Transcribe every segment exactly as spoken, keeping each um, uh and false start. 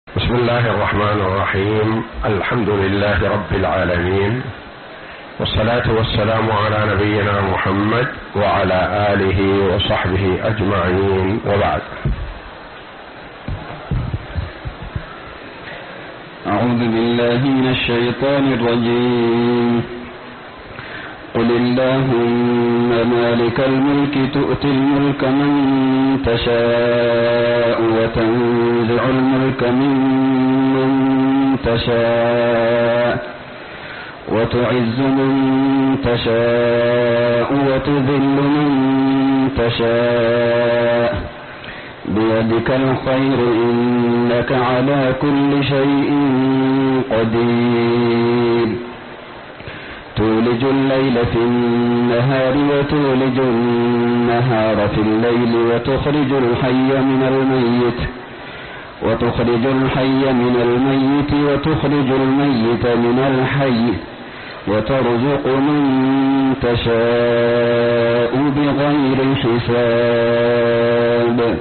بسم الله الرحمن الرحيم. الحمد لله رب العالمين، والصلاة والسلام على نبينا محمد وعلى آله وصحبه أجمعين، وبعد. أعوذ بالله من الشيطان الرجيم. قل اللهم مالك الملك تؤتي الملك من تشاء وتنزع الملك ممن تشاء وتعز من تشاء وتذل من تشاء بيدك الخير إنك على كل شيء قدير. تولج الليل في النهار وتولج النهار في الليل وتخرج الحي من الميت وتخرج الحي من الميت وتخرج الميت من الحي وترزق من تشاء بغير حساب.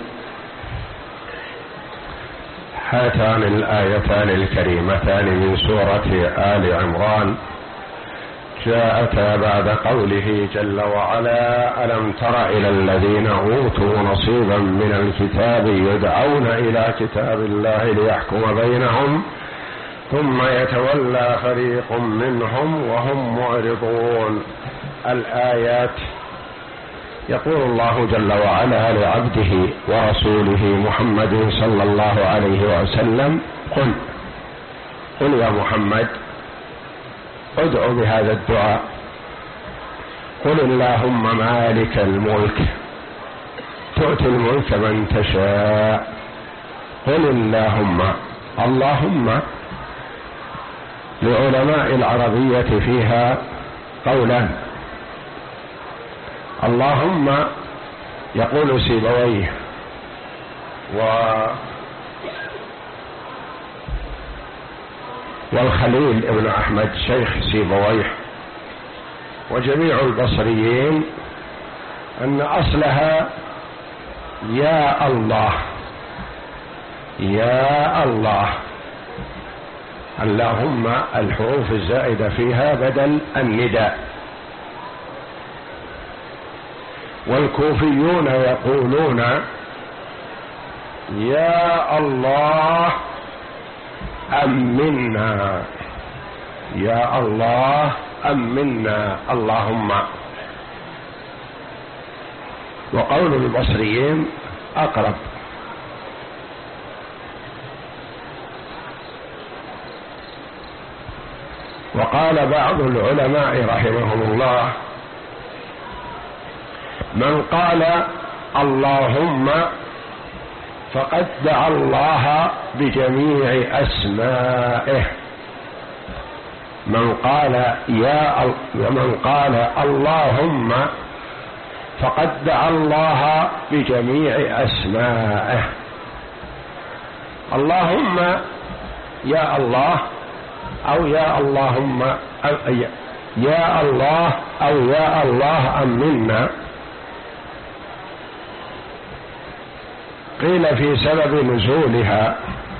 هاتان الآيتان الكريمتان من سورة آل عمران جاءتا بعد قوله جل وعلا: ألم تر إلى الذين أوتوا نصيبا من الكتاب يدعون إلى كتاب الله ليحكم بينهم ثم يتولى فريق منهم وهم معرضون. الآيات. يقول الله جل وعلا لعبده ورسوله محمد صلى الله عليه وسلم: قل قل يا محمد، ادع بهذا الدعاء. قل اللهم مالك الملك تؤتي الملك من تشاء. قل اللهم. اللهم لعلماء العربية فيها قولان. اللهم يقول سيبويه و والخليل ابن أحمد شيخ سيبويه وجميع البصريين أن أصلها يا الله يا الله. اللهم الحروف الزائدة فيها بدل النداء. والكوفيون يقولون يا الله أمنا، يا الله أمنا اللهم. وقول البصريين أقرب. وقال بعض العلماء رحمهم الله: من قال اللهم فقد دعا الله بجميع أسمائه. من قال يا من قال اللهم فقد دعا الله بجميع أسمائه. اللهم يا الله أو يا اللهم أو يا الله أو يا الله أمنا. قيل في سبب نزولها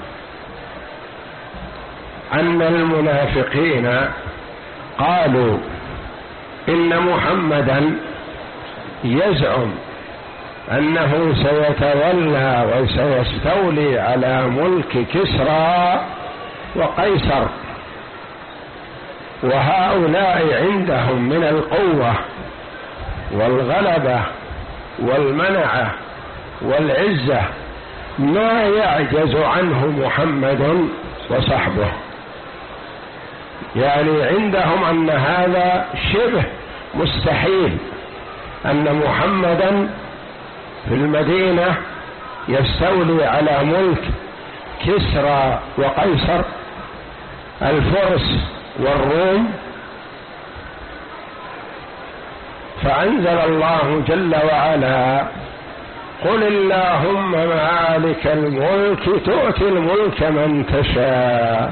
أن المنافقين قالوا إن محمدا يزعم أنه سيتولى وسيستولي على ملك كسرى وقيصر، وهؤلاء عندهم من القوة والغلبة والمنعة والعزة ما يعجز عنه محمد وصحبه. يعني عندهم أن هذا شبه مستحيل، أن محمدا في المدينة يستولي على ملك كسرى وقيصر الفرس والروم. فأنزل الله جل وعلا: قل اللهم مالك الملك تؤتي الملك من تشاء.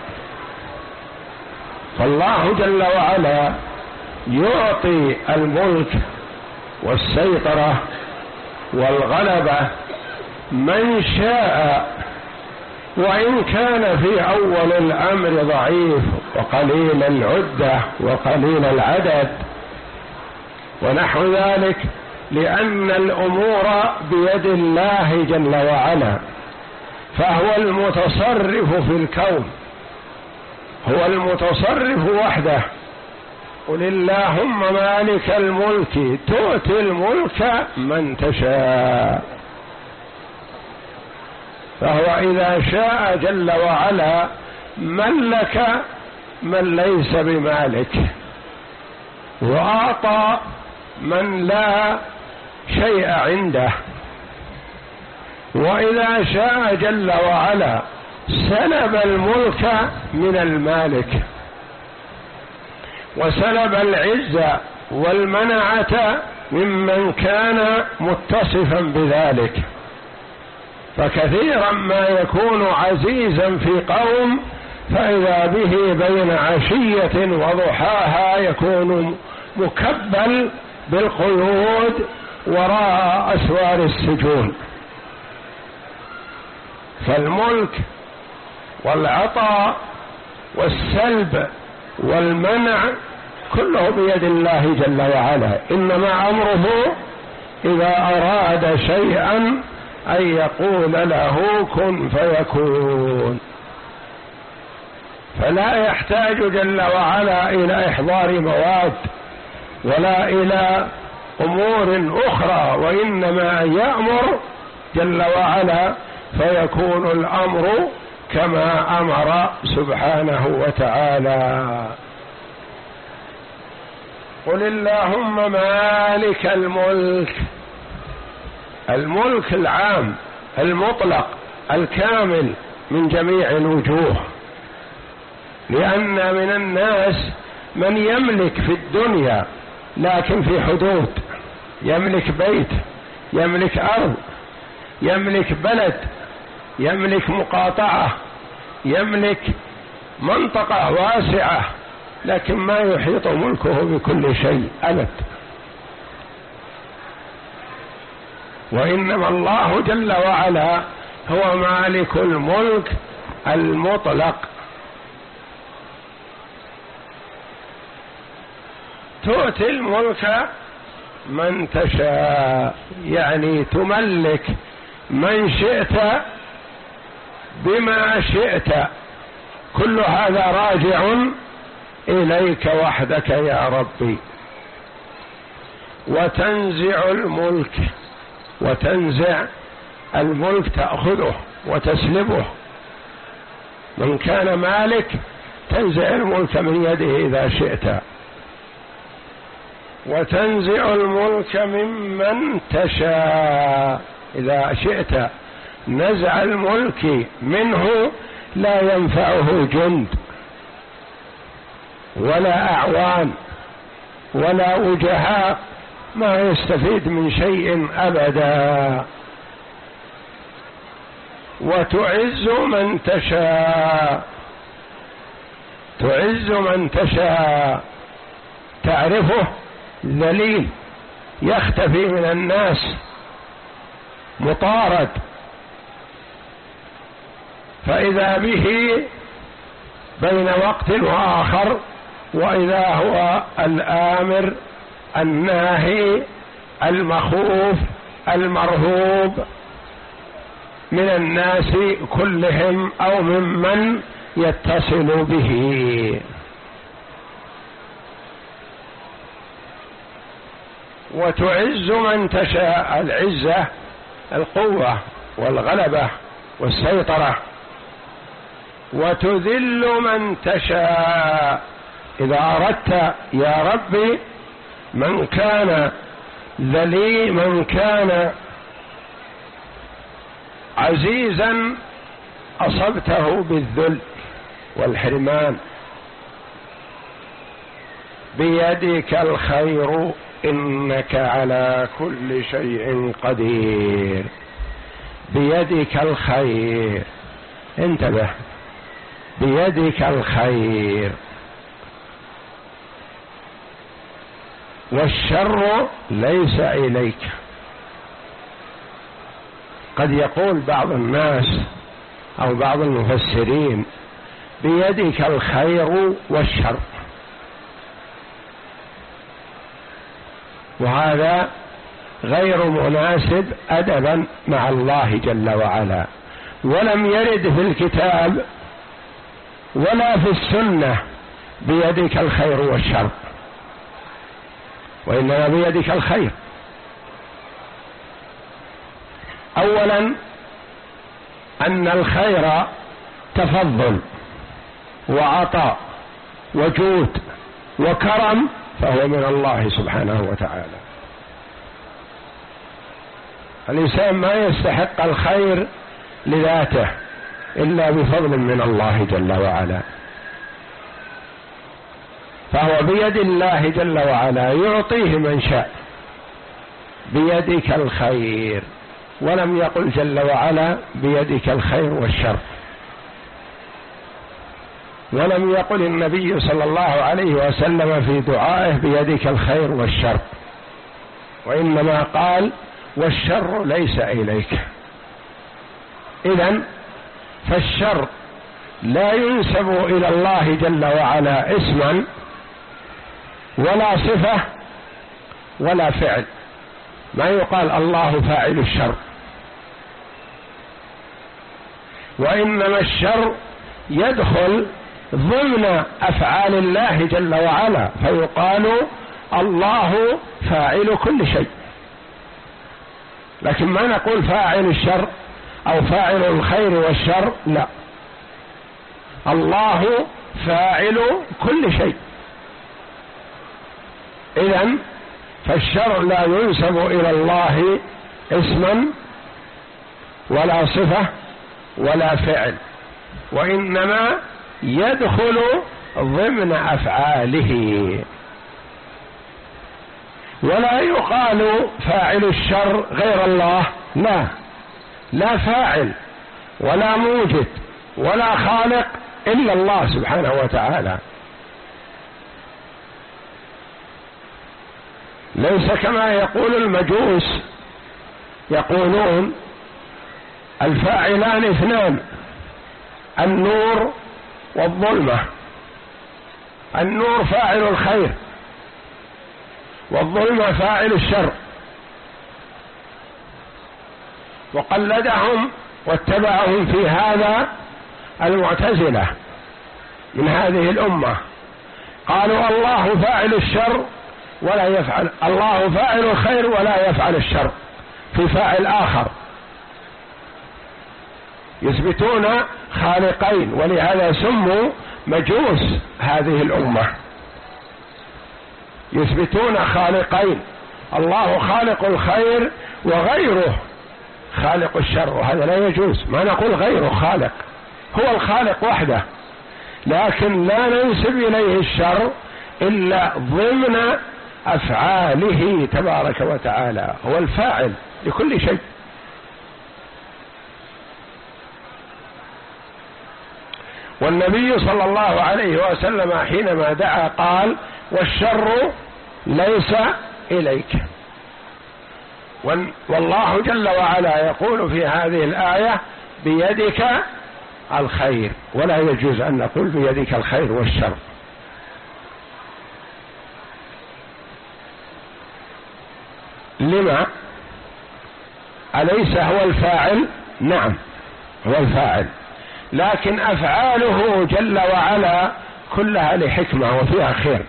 فالله جل وعلا يعطي الملك والسيطرة والغلبة من شاء وإن كان في أول الأمر ضعيف وقليل العدة وقليل العدد ونحو ذلك، لأن الأمور بيد الله جل وعلا، فهو المتصرف في الكون، هو المتصرف وحده. قل اللهم مالك الملك تؤتي الملك من تشاء. فهو إذا شاء جل وعلا ملك من ليس بمالك، وأعطى من لا شيء عنده، وإذا شاء جل وعلا سلب الملك من المالك، وسلب العزة والمنعة ممن كان متصفا بذلك. فكثيرا ما يكون عزيزا في قوم، فإذا به بين عشية وضحاها يكون مكبل بالقيود وراء أسوار السجون. فالملك والعطاء والسلب والمنع كله بيد الله جل وعلا، إنما أمره إذا أراد شيئا أن يقول له كن فيكون. فلا يحتاج جل وعلا إلى إحضار مواد ولا إلى أمور أخرى، وإنما يأمر جل وعلا فيكون الأمر كما أمر سبحانه وتعالى. قل اللهم مالك الملك، الملك العام المطلق الكامل من جميع الوجوه، لأن من الناس من يملك في الدنيا لكن في حدود، يملك بيت، يملك أرض، يملك بلد، يملك مقاطعة، يملك منطقة واسعة، لكن ما يحيط ملكه بكل شيء أبد. وإنما الله جل وعلا هو مالك الملك المطلق. تؤتي الملك من تشاء، يعني تملك من شئت بما شئت، كل هذا راجع إليك وحدك يا ربي. وتنزع الملك، وتنزع الملك تأخذه وتسلبه. من كان مالك تنزع الملك من يده إذا شئت، وتنزع الملك ممن تشاء إذا شئت. نزع الملك منه لا ينفعه جند ولا أعوان ولا وجهاء، ما يستفيد من شيء أبدا. وتعز من تشاء، تعز من تشاء، تعرفه ذليل يختفي من الناس مطارد، فإذا به بين وقت وآخر، وإذا هو الآمر الناهي المخوف المرهوب من الناس كلهم أو ممن يتصل به. وتعز من تشاء، العزة القوة والغلبة والسيطرة. وتذل من تشاء، إذا أردت يا ربي من كان ذليل، من كان عزيزا أصبته بالذل والحرمان. بيدك الخير إنك على كل شيء قدير. بيدك الخير، انتبه، بيدك الخير، والشر ليس إليك. قد يقول بعض الناس أو بعض المفسرين بيدك الخير والشر، وهذا غير مناسب أدبا مع الله جل وعلا، ولم يرد في الكتاب ولا في السنة بيدك الخير والشر، وإنما بيدك الخير. أولا أن الخير تفضل وعطاء وجود وكرم، فهو من الله سبحانه وتعالى. الإنسان ما يستحق الخير لذاته إلا بفضل من الله جل وعلا، فهو بيد الله جل وعلا يعطيه من شاء. بيدك الخير، ولم يقل جل وعلا بيدك الخير والشر، ولم يقل النبي صلى الله عليه وسلم في دعائه بيدك الخير والشر، وإنما قال والشر ليس إليك. إذن فالشر لا ينسب إلى الله جل وعلا اسما ولا صفة ولا فعل، ما يقال الله فاعل الشر، وإنما الشر يدخل ضمن أفعال الله جل وعلا، فيقال الله فاعل كل شيء، لكن ما نقول فاعل الشر أو فاعل الخير والشر، لا، الله فاعل كل شيء. إذن فالشر لا ينسب إلى الله اسما ولا صفة ولا فعل، وإنما يدخل ضمن أفعاله. ولا يقال فاعل الشر غير الله، لا، لا فاعل ولا موجد ولا خالق إلا الله سبحانه وتعالى. ليس كما يقول المجوس، يقولون الفاعلان اثنان، النور والظلمة، النور فاعل الخير والظلمة فاعل الشر، وقلدهم واتبعهم في هذا المعتزلة من هذه الأمة، قالوا الله فاعل الشر ولا يفعل، الله فاعل الخير ولا يفعل الشر في فاعل آخر، يثبتون خالقين، ولهذا سموا مجوس هذه الأمة، يثبتون خالقين، الله خالق الخير وغيره خالق الشر، وهذا لا يجوز، ما نقول غيره خالق، هو الخالق وحده، لكن لا ننسب إليه الشر إلا ضمن أفعاله تبارك وتعالى، هو الفاعل لكل شيء. والنبي صلى الله عليه وسلم حينما دعا قال والشر ليس إليك، والله جل وعلا يقول في هذه الآية بيدك الخير، ولا يجوز أن نقول بيدك الخير والشر. لما؟ أليس هو الفاعل؟ نعم هو الفاعل، لكن أفعاله جل وعلا كلها لحكمة وفيها خير،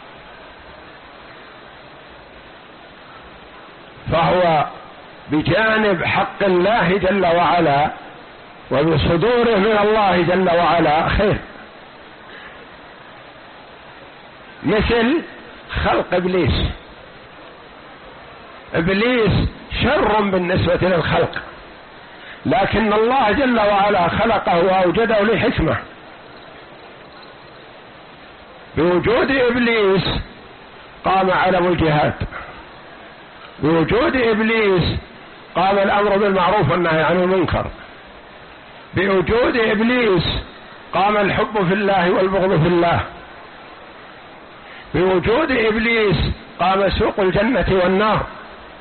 فهو بجانب حق الله جل وعلا وبصدوره من الله جل وعلا خير، مثل خلق إبليس. إبليس شر بالنسبة للخلق، لكن الله جل وعلا خلقه وأوجده لحكمة. بوجود إبليس قام علم الجهاد، بوجود إبليس قام الأمر بالمعروف والنهي عن المنكر، بوجود إبليس قام الحب في الله والبغض في الله، بوجود إبليس قام سوق الجنة والنار.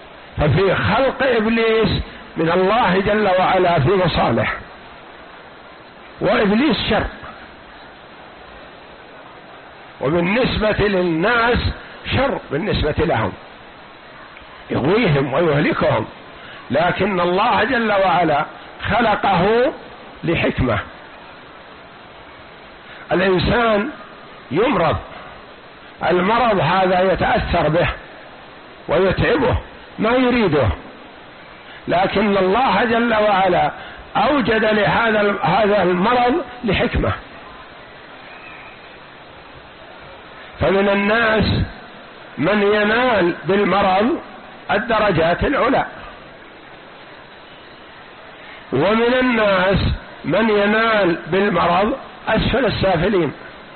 ففي خلق إبليس من الله جل وعلا في مصالح، وإبليس شر، وبالنسبة للناس شر بالنسبة لهم، يغويهم ويهلكهم، لكن الله جل وعلا خلقه لحكمة. الإنسان يمرض، المرض هذا يتأثر به ويتعبه ما يريده، لكن الله جل وعلا أوجد لهذا هذا المرض لحكمة. فمن الناس من ينال بالمرض الدرجات العلى، ومن الناس من ينال بالمرض أسفل السافلين،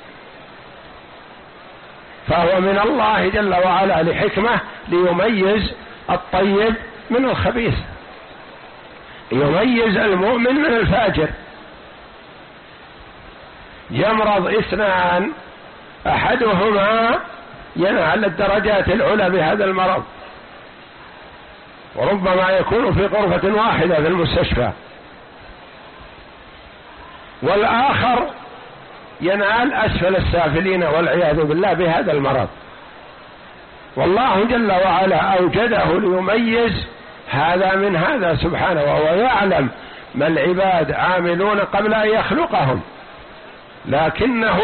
فهو من الله جل وعلا لحكمة ليميز الطيب من الخبيث، يميز المؤمن من الفاجر. يمرض اثنان أحدهما ينال الدرجات العلى بهذا المرض، وربما يكون في غرفة واحدة في المستشفى، والآخر ينال أسفل السافلين والعياذ بالله بهذا المرض. والله جل وعلا أوجده ليميز هذا من هذا سبحانه، وهو يعلم ما العباد عاملون قبل أن يخلقهم، لكنه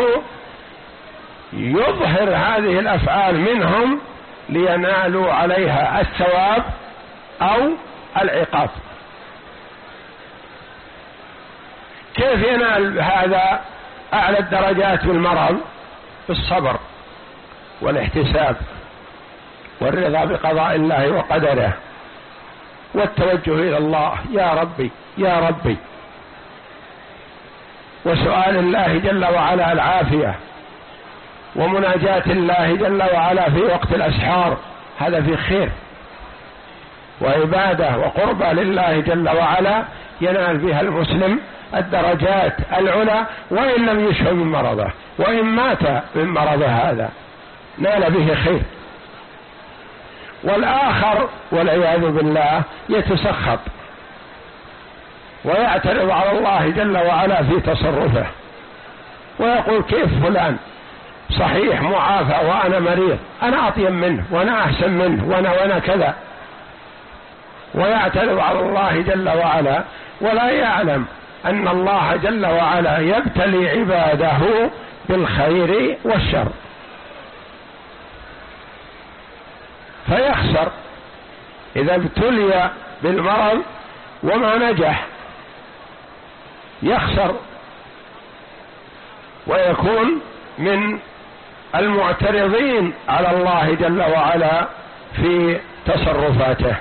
يظهر هذه الأفعال منهم لينالوا عليها الثواب أو العقاب. كيف ينال هذا أعلى الدرجات بالمرض؟ بالصبر والاحتساب والرضا بقضاء الله وقدره والتوجه إلى الله، يا ربي يا ربي، وسؤال الله جل وعلا العافية، ومناجاة الله جل وعلا في وقت الأسحار، هذا في خير وعبادة وقربة لله جل وعلا ينال بها المسلم الدرجات العلى، وإن لم يشفى من مرضه، وإن مات من مرضه هذا نال به خير. والآخر والعياذ بالله يتسخط ويعترض على الله جل وعلا في تصرفه، ويقول كيف فلان صحيح معافى وأنا مريض، أنا أطيب منه وأنا أحسن منه وأنا وأنا كذا، ويعترض على الله جل وعلا، ولا يعلم أن الله جل وعلا يبتلي عباده بالخير والشر، فيخسر إذا ابتلي بالمرض وما نجح، يخسر ويكون من المعترضين على الله جل وعلا في تصرفاته.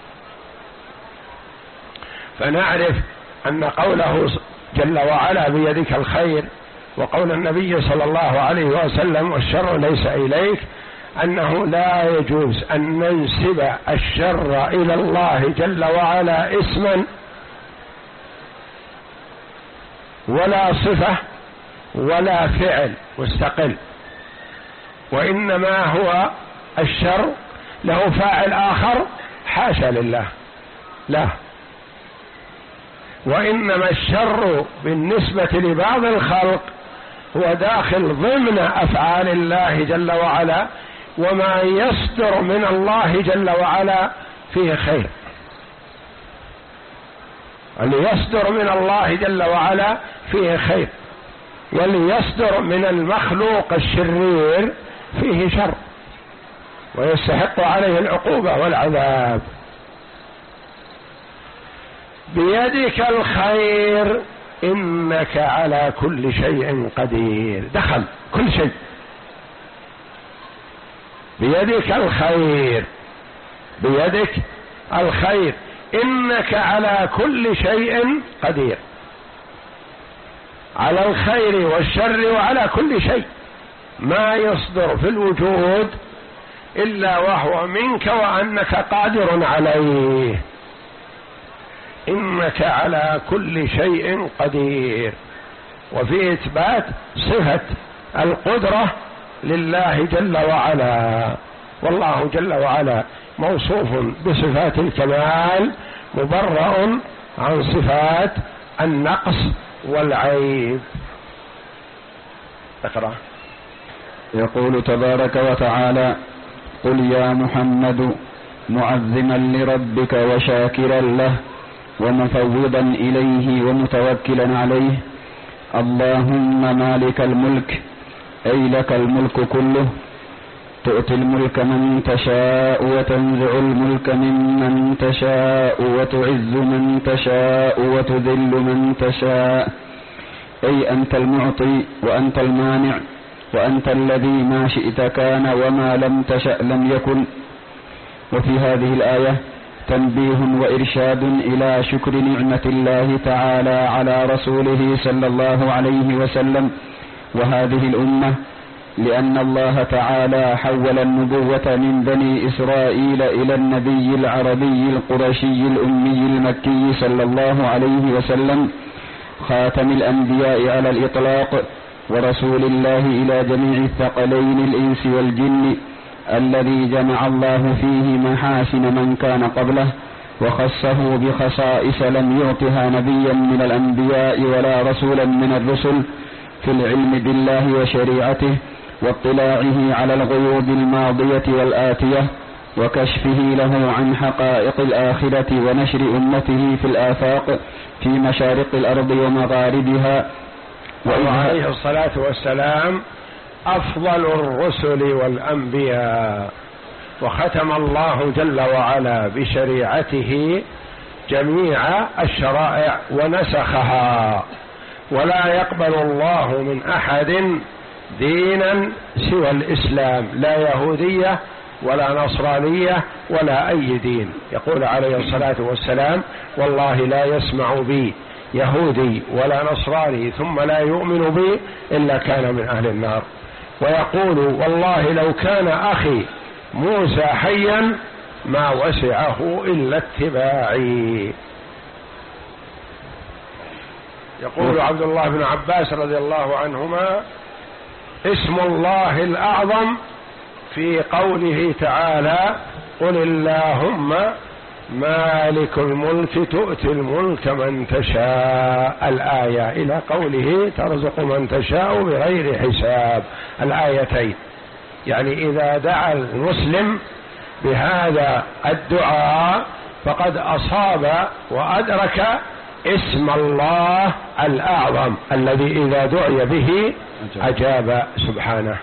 فنعرف أن قوله جل وعلا بيدك الخير، وقول النبي صلى الله عليه وسلم والشر ليس إليك، أنه لا يجوز أن ننسب الشر إلى الله جل وعلا اسما ولا صفة ولا فعل مستقل، وإنما هو الشر له فاعل آخر حاشا لله، لا، وإنما الشر بالنسبة لبعض الخلق هو داخل ضمن أفعال الله جل وعلا، وما يصدر من الله جل وعلا فيه خير. اللي يصدر من الله جل وعلا فيه خير، واللي يصدر من المخلوق الشرير فيه شر ويستحق عليه العقوبة والعذاب. بيدك الخير إنك على كل شيء قدير، دخل كل شيء، بيدك الخير، بيدك الخير إنك على كل شيء قدير، على الخير والشر وعلى كل شيء، ما يصدر في الوجود إلا وهو منك وأنك قادر عليه، إنك على كل شيء قدير. وفي إثبات صفة القدرة لله جل وعلا، والله جل وعلا موصوف بصفات الكمال، مبرأ عن صفات النقص والعيب. اقرأ. يقول تبارك وتعالى: قل يا محمد معظما لربك وشاكرا له ومفوضا إليه ومتوكلا عليه: اللهم مالك الملك، أي لك الملك كله، تؤتي الملك من تشاء وتنزع الملك ممن تشاء وتعز من تشاء وتذل من تشاء، أي أنت المعطي وأنت المانع، وأنت الذي ما شئت كان وما لم تشأ لم يكن. وفي هذه الآية تنبيه وإرشاد إلى شكر نعمة الله تعالى على رسوله صلى الله عليه وسلم وهذه الأمة، لأن الله تعالى حول النبوة من بني إسرائيل إلى النبي العربي القرشي الأمي المكي صلى الله عليه وسلم، خاتم الأنبياء على الإطلاق، ورسول الله إلى جميع الثقلين الإنس والجن، الذي جمع الله فيه محاسن من كان قبله، وخصه بخصائص لم يعطها نبيا من الأنبياء ولا رسولا من الرسل في العلم بالله وشريعته، واطلاعه على الغيوب الماضية والآتية، وكشفه له عن حقائق الآخرة، ونشر أمته في الآفاق في مشارق الأرض ومغاربها. وعليه الصلاة والسلام أفضل الرسل والأنبياء، وختم الله جل وعلا بشريعته جميع الشرائع ونسخها، ولا يقبل الله من أحد دينا سوى الإسلام، لا يهودية ولا نصرانية ولا أي دين. يقول عليه الصلاة والسلام: والله لا يسمع بي يهودي ولا نصراني ثم لا يؤمن بي إلا كان من أهل النار. ويقول: والله لو كان أخي موسى حيا ما وسعه إلا اتباعي. يقول عبد الله بن عباس رضي الله عنهما: اسم الله الأعظم في قوله تعالى: قل اللهم مالك الملك تؤتي الملك من تشاء، الآية إلى قوله ترزق من تشاء بغير حساب، الآيتين. يعني إذا دعا المسلم بهذا الدعاء فقد أصاب وأدرك اسم الله الأعظم الذي إذا دعي به أجاب سبحانه.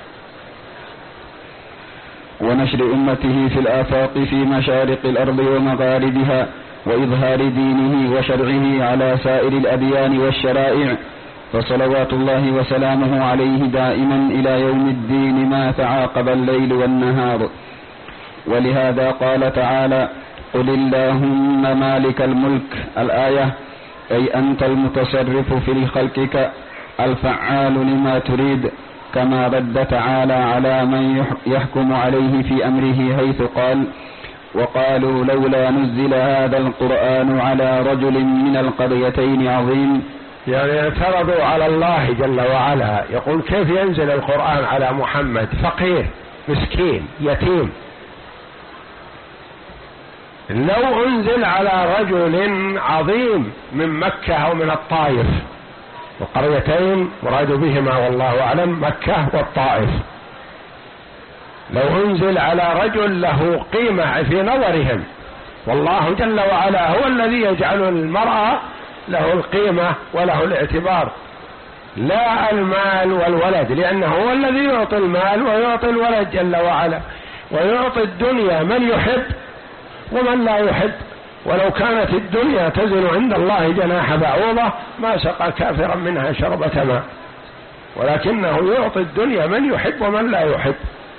ونشر أمته في الآفاق في مشارق الأرض ومغاربها، وإظهار دينه وشرعه على سائر الأديان والشرائع، فصلوات الله وسلامه عليه دائما إلى يوم الدين ما تعاقب الليل والنهار. ولهذا قال تعالى: قل اللهم مالك الملك، الآية، أي أنت المتصرف في خلقك الفعال لما تريد، كما رد تعالى على من يحكم عليه في أمره حيث قال: وقالوا لولا نزل هذا القرآن على رجل من القريتين عظيم. يعني اعترضوا على الله جل وعلا، يقول كيف ينزل القرآن على محمد فقير مسكين يتيم؟ لو أنزل على رجل عظيم من مكة أو من الطائف، والقريتين مراد بهما والله أعلم مكة والطائف، لو أنزل على رجل له قيمة في نظرهم، والله جل وعلا هو الذي يجعل المرأة له القيمة وله الاعتبار، لا المال والولد، لأنه هو الذي يعطي المال ويعطي الولد جل وعلا، ويعطي الدنيا من يحب ومن لا يحب. ولو كانت الدنيا تزن عند الله جناح بعوضة ما سقى كافرا منها شربة ماء، ولكنه يعطي الدنيا من يحب ومن لا يحب.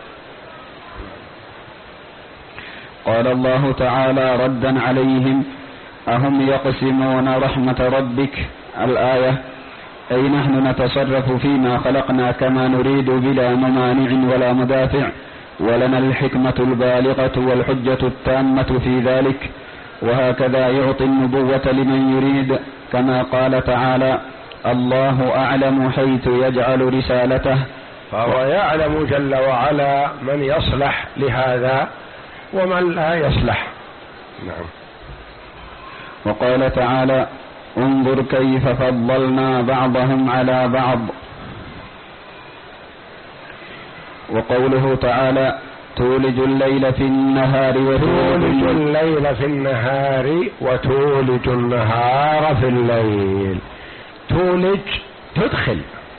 قال الله تعالى ردا عليهم: أهم يقسمون رحمة ربك، الآية، أي نحن نتصرف فيما خلقنا كما نريد بلا ممانع ولا مدافع، ولنا الحكمة البالغة والحجة التامة في ذلك. وهكذا يعطي النبوة لمن يريد، كما قال تعالى: الله أعلم حيث يجعل رسالته. فهو يعلم جل وعلا من يصلح لهذا ومن لا يصلح. نعم. وقال تعالى: انظر كيف فضلنا بعضهم على بعض. وقوله تعالى تولج الليل في النهار وتولج الليل في النهار وتولج النهار في الليل. تولج تدخل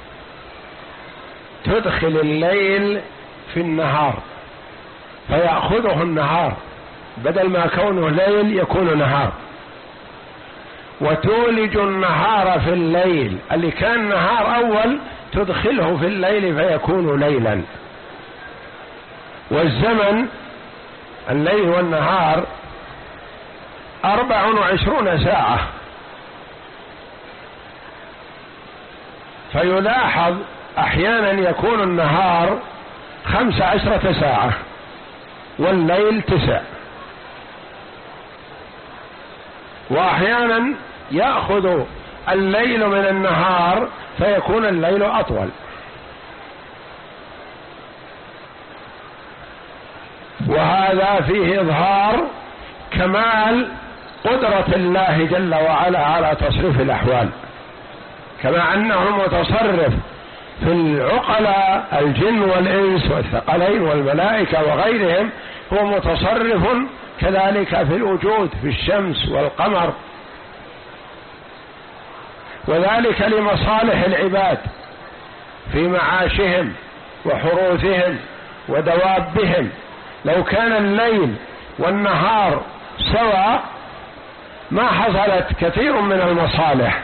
تدخل الليل في النهار فيأخذه النهار، بدل ما كونه ليل يكون نهار. وتولج النهار في الليل، اللي كان نهار أول تدخله في الليل فيكون ليلا. والزمن الليل والنهار أربع وعشرون ساعة، فيلاحظ أحيانا يكون النهار خمس عشرة ساعة والليل تسع، وأحيانا يأخذ الليل من النهار فيكون الليل أطول. وهذا فيه إظهار كمال قدرة الله جل وعلا على تصريف الأحوال، كما أنه المتصرف في العقلاء الجن والإنس والثقلين والملائكة وغيرهم، هو متصرف كذلك في الوجود في الشمس والقمر، وذلك لمصالح العباد في معاشهم وحروثهم ودوابهم. لو كان الليل والنهار سواء ما حصلت كثير من المصالح.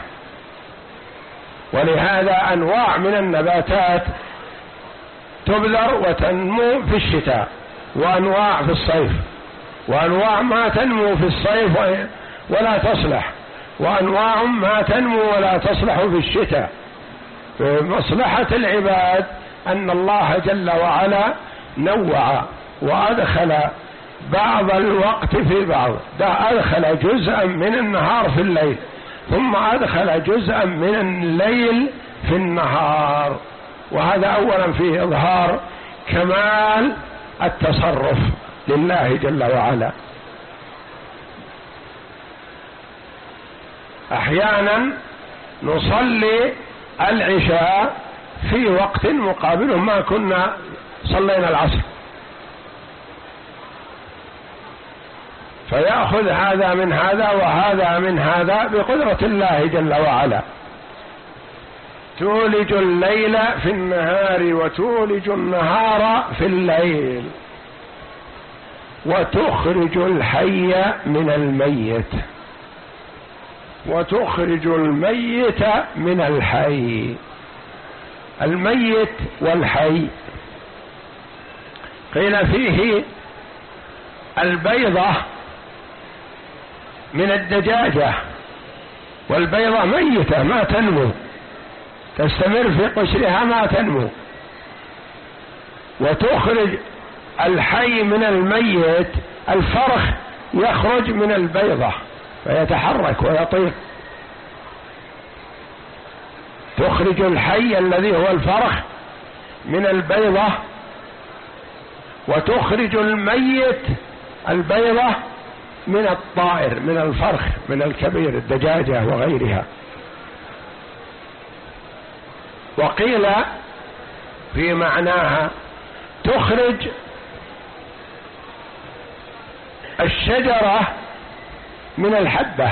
ولهذا أنواع من النباتات تبذر وتنمو في الشتاء، وأنواع في الصيف، وأنواع ما تنمو في الصيف ولا تصلح، وأنواع ما تنمو ولا تصلح في الشتاء. مصلحة العباد أن الله جل وعلا نوع وأدخل بعض الوقت في بعض، ده أدخل جزءا من النهار في الليل، ثم أدخل جزءا من الليل في النهار. وهذا أولا فيه إظهار كمال التصرف لله جل وعلا. أحيانا نصلي العشاء في وقت مقابله ما كنا صلينا العصر، فيأخذ هذا من هذا وهذا من هذا بقدرة الله جل وعلا. تولج الليل في النهار وتولج النهار في الليل وتخرج الحي من الميت وتخرج الميت من الحي. الميت والحي قيل فيه البيضة من الدجاجة، والبيضة ميتة ما تنمو، تستمر في قشرها ما تنمو. وتخرج الحي من الميت، الفرخ يخرج من البيضة فيتحرك ويطير. تخرج الحي الذي هو الفرخ من البيضة، وتخرج الميت البيضة من الطائر، من الفرخ، من الكبير الدجاجة وغيرها. وقيل في معناها تخرج الشجرة من الحبة.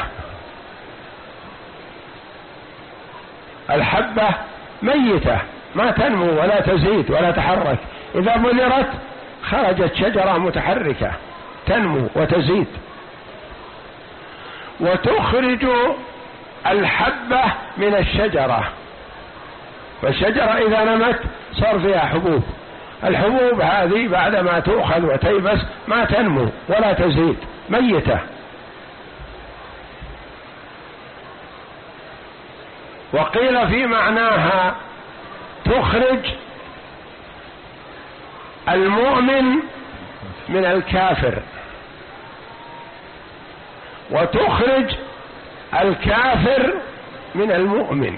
الحبة ميتة ما تنمو ولا تزيد ولا تحرك، إذا بذرت خرجت شجرة متحركة تنمو وتزيد. وتخرج الحبة من الشجرة، فالشجرة إذا نمت صار فيها حبوب، الحبوب هذه بعدما تؤخذ وتيبس ما تنمو ولا تزيد، ميتة. وقيل في معناها تخرج المؤمن من الكافر، وتخرج الكافر من المؤمن.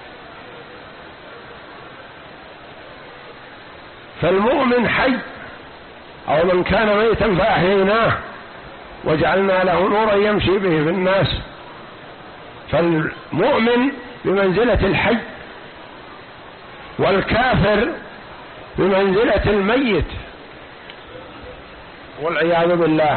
فالمؤمن حي، أو من كان ميتا فأحييناه وجعلنا له نورا يمشي به في الناس. فالمؤمن بمنزلة الحي، والكافر بمنزلة الميت والعياذ بالله.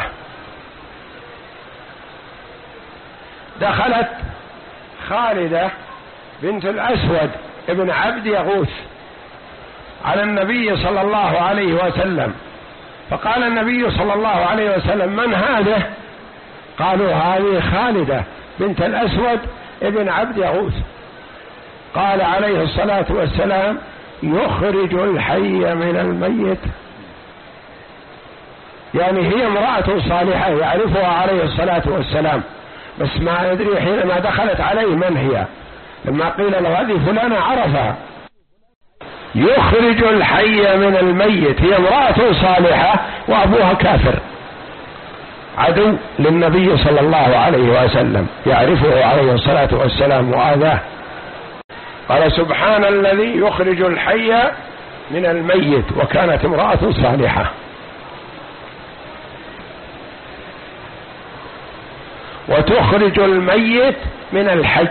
دخلت خالدة بنت الأسود ابن عبد يغوث على النبي صلى الله عليه وسلم، فقال النبي صلى الله عليه وسلم: من هذه؟ قالوا: هذه خالدة بنت الأسود ابن عبد يغوث. قال عليه الصلاة والسلام: يخرج الحي من الميت. يعني هي امرأة صالحة يعرفها عليه الصلاة والسلام، بس ما يدري حينما دخلت عليه من هي. لما قيل له هذه فلانة عرفها. يخرج الحي من الميت، هي امرأة صالحة وأبوها كافر عدو للنبي صلى الله عليه وسلم، يعرفه عليه الصلاة والسلام وآذاه. قال: سبحان الذي يخرج الحي من الميت، وكانت امرأة صالحة. وتخرج الميت من الحي.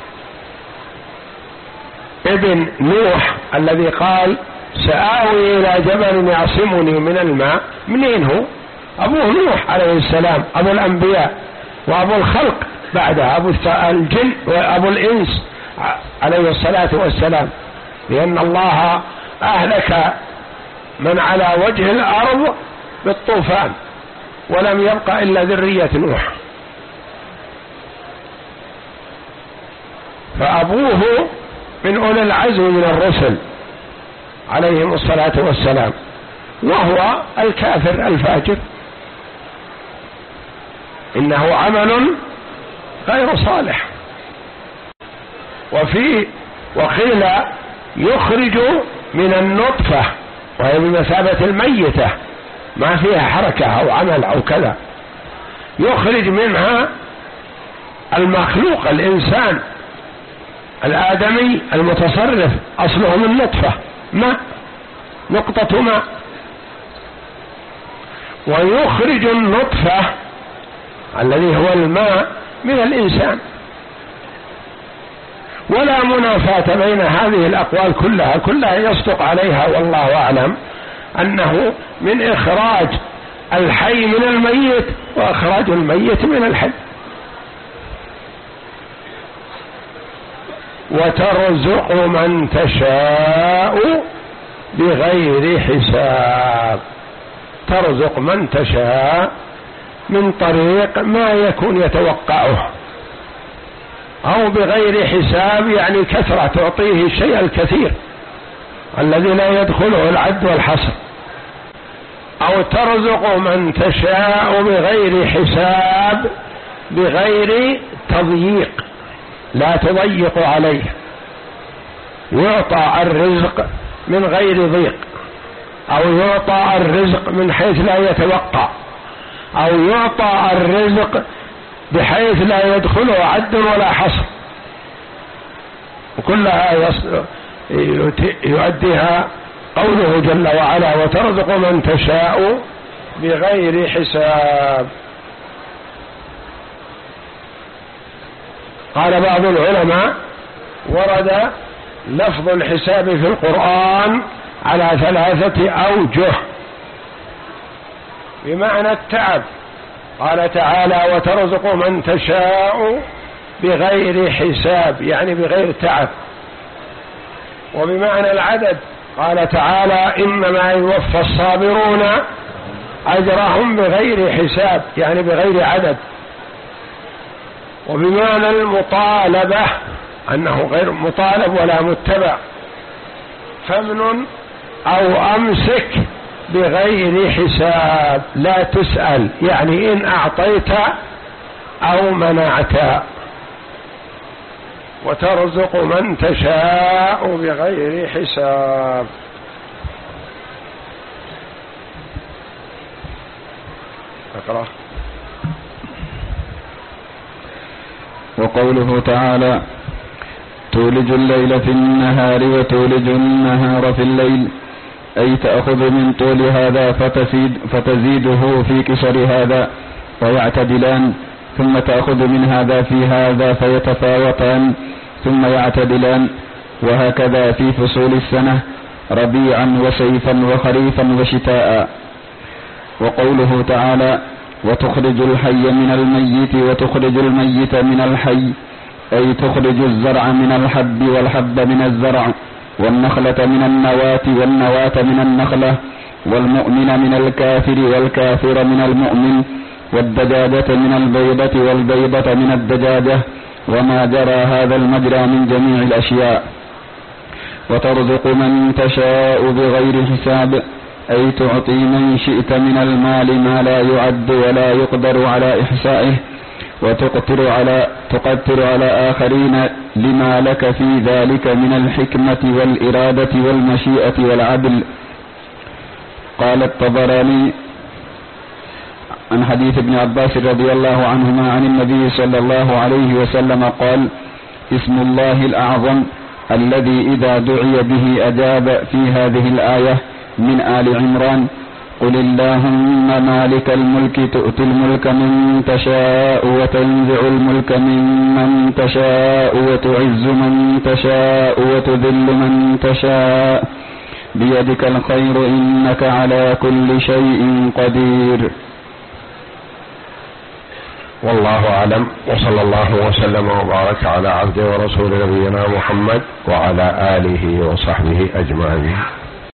ابن نوح الذي قال: سآوي إلى جبل يعصمني من الماء، منين هو؟ أبوه نوح عليه السلام، أبو الأنبياء وأبو الخلق بعدها، أبو الجن وأبو الإنس عليه الصلاة والسلام، لأن الله أهلك من على وجه الأرض بالطوفان ولم يبق إلا ذرية نوح. فأبوه من أولي العزم من الرسل عليهم الصلاة والسلام، وهو الكافر الفاجر، إنه عمل غير صالح. وفي وقيل يخرج من النطفة، وهي بمثابة الميتة ما فيها حركة أو عمل أو كذا، يخرج منها المخلوق الإنسان الآدمي المتصرف، أصله من نطفة ماء، نقطة ماء. ويخرج النطفة الذي هو الماء من الإنسان. ولا منافاة بين هذه الأقوال كلها، كلها يصدق عليها والله أعلم أنه من إخراج الحي من الميت وإخراج الميت من الحي. وترزق من تشاء بغير حساب. ترزق من تشاء من طريق ما يكون يتوقعه، أو بغير حساب يعني كثرة، تعطيه الشيء الكثير الذي لا يدخله العد والحصر. أو ترزق من تشاء بغير حساب، بغير تضييق، لا تضيق عليه، يعطى الرزق من غير ضيق، أو يعطى الرزق من حيث لا يتوقع، أو يعطى الرزق بحيث لا يدخله عد ولا حصر، وكلها يؤديها قوله جل وعلا: وترزق من تشاء بغير حساب. قال بعض العلماء: ورد لفظ الحساب في القرآن على ثلاثة أوجه بمعنى التعب. قال تعالى: وترزق من تشاء بغير حساب، يعني بغير تعب. وبمعنى العدد، قال تعالى: إنما يوفى الصابرون أجرهم بغير حساب، يعني بغير عدد. وبمعنى المطالبة، أنه غير مطالب ولا متبع، فمن أو أمسك بغير حساب، لا تسأل، يعني إن أعطيت أو منعت. وترزق من تشاء بغير حساب. اقرأ. وقوله تعالى: تولج الليل في النهار وتولج النهار في الليل، أي تأخذ من طول هذا فتزيد فتزيده في قصر هذا، ويعتدلان ثم تأخذ من هذا في هذا فيتفاوتان ثم يعتدلان، وهكذا في فصول السنة ربيعا وصيفا وخريفا وشتاء. وقوله تعالى: وتخرج الحي من الميت وتخرج الميت من الحي، أي تخرج الزرع من الحب والحب من الزرع، والنخلة من النواة والنواة من النخلة، والمؤمن من الكافر والكافر من المؤمن، والدجاجة من البيضة والبيضة من الدجاجة، وما جرى هذا المجرى من جميع الأشياء. وترزق من تشاء بغير حساب، أي تعطي من شئت من المال ما لا يعد ولا يقدر على إحصائه، وتقتر على تقتر على آخرين لما لك في ذلك من الحكمة والإرادة والمشيئة والعدل. قال الطبراني عن حديث ابن عباس رضي الله عنهما عن النبي صلى الله عليه وسلم قال: اسم الله الأعظم الذي إذا دعي به أجاب في هذه الآية من آل عمران: قل اللهم مالك الملك تؤتي الملك من تشاء وتنزع الملك ممن تشاء وتعز من تشاء وتذل من تشاء بيدك الخير إنك على كل شيء قدير. والله أعلم، وصلى الله وسلم وبارك على عبده ورسول نبينا محمد وعلى آله وصحبه أجمعين.